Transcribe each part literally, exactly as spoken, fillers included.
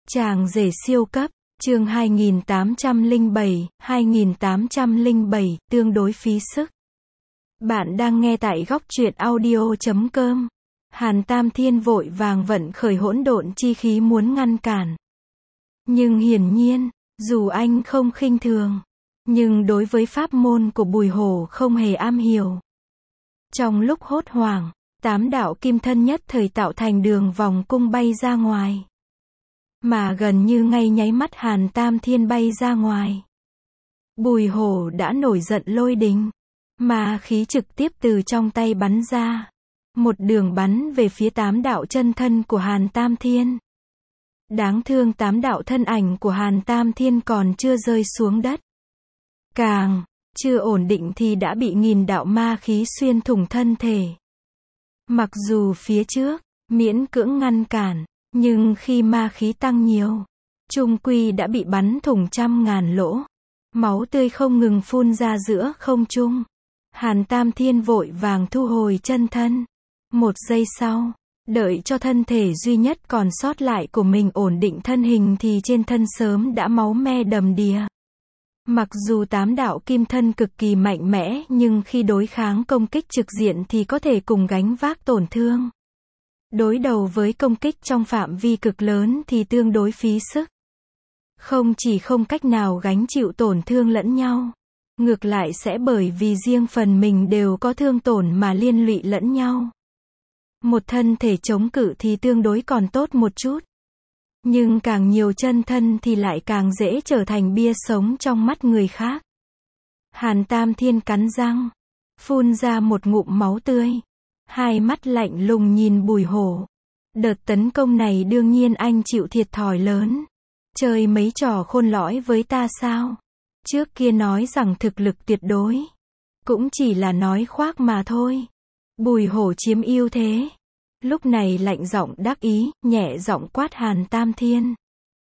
Chàng rể siêu cấp, chương hai nghìn tám trăm lẻ bảy, hai nghìn tám trăm lẻ bảy, tương đối phí sức. Bạn đang nghe tại góc truyện audio chấm com. Hàn Tam Thiên vội vàng vận khởi hỗn độn chi khí muốn ngăn cản. Nhưng hiển nhiên, dù anh không khinh thường, nhưng đối với pháp môn của Bùi Hổ không hề am hiểu. Trong lúc hốt hoảng, tám đạo kim thân nhất thời tạo thành đường vòng cung bay ra ngoài. Mà gần như ngay nháy mắt Hàn Tam Thiên bay ra ngoài, Bùi Hổ đã nổi giận lôi đình, mà khí trực tiếp từ trong tay bắn ra. Một đường bắn về phía tám đạo chân thân của Hàn Tam Thiên. Đáng thương tám đạo thân ảnh của Hàn Tam Thiên còn chưa rơi xuống đất. Càng chưa ổn định thì đã bị nghìn đạo ma khí xuyên thủng thân thể. Mặc dù phía trước miễn cưỡng ngăn cản, nhưng khi ma khí tăng nhiều, chung quy đã bị bắn thủng trăm ngàn lỗ. Máu tươi không ngừng phun ra giữa không trung. Hàn Tam Thiên vội vàng thu hồi chân thân. Một giây sau, đợi cho thân thể duy nhất còn sót lại của mình ổn định thân hình thì trên thân sớm đã máu me đầm đìa. Mặc dù tám đạo kim thân cực kỳ mạnh mẽ nhưng khi đối kháng công kích trực diện thì có thể cùng gánh vác tổn thương. Đối đầu với công kích trong phạm vi cực lớn thì tương đối phí sức. Không chỉ không cách nào gánh chịu tổn thương lẫn nhau, ngược lại sẽ bởi vì riêng phần mình đều có thương tổn mà liên lụy lẫn nhau. Một thân thể chống cự thì tương đối còn tốt một chút. Nhưng càng nhiều chân thân thì lại càng dễ trở thành bia sống trong mắt người khác. Hàn Tam Thiên cắn răng, phun ra một ngụm máu tươi. Hai mắt lạnh lùng nhìn Bùi Hổ. Đợt tấn công này đương nhiên anh chịu thiệt thòi lớn. Chơi mấy trò khôn lõi với ta sao? Trước kia nói rằng thực lực tuyệt đối, cũng chỉ là nói khoác mà thôi. Bùi Hổ chiếm ưu thế. Lúc này lạnh giọng đắc ý, nhẹ giọng quát Hàn Tam Thiên.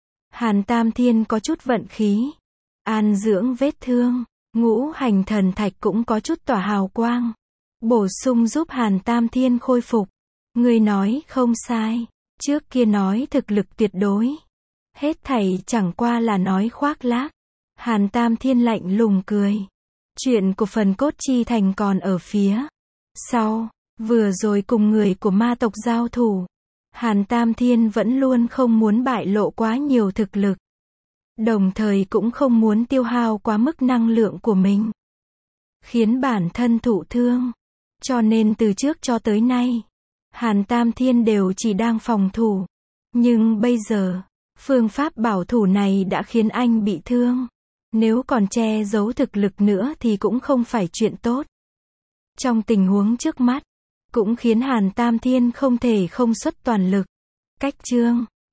Hàn Tam Thiên có chút vận khí, an dưỡng vết thương, ngũ hành thần thạch cũng có chút tỏa hào quang, bổ sung giúp Hàn Tam Thiên khôi phục. Người nói không sai, trước kia nói thực lực tuyệt đối, hết thảy chẳng qua là nói khoác lác. Hàn Tam Thiên lạnh lùng cười. Chuyện của phần cốt chi thành còn ở phía sau. Vừa rồi cùng người của ma tộc giao thủ, Hàn Tam Thiên vẫn luôn không muốn bại lộ quá nhiều thực lực. Đồng thời cũng không muốn tiêu hao quá mức năng lượng của mình, khiến bản thân thụ thương. Cho nên từ trước cho tới nay, Hàn Tam Thiên đều chỉ đang phòng thủ. Nhưng bây giờ, phương pháp bảo thủ này đã khiến anh bị thương. Nếu còn che giấu thực lực nữa thì cũng không phải chuyện tốt. Trong tình huống trước mắt, cũng khiến Hàn Tam Thiên không thể không xuất toàn lực. Cách chương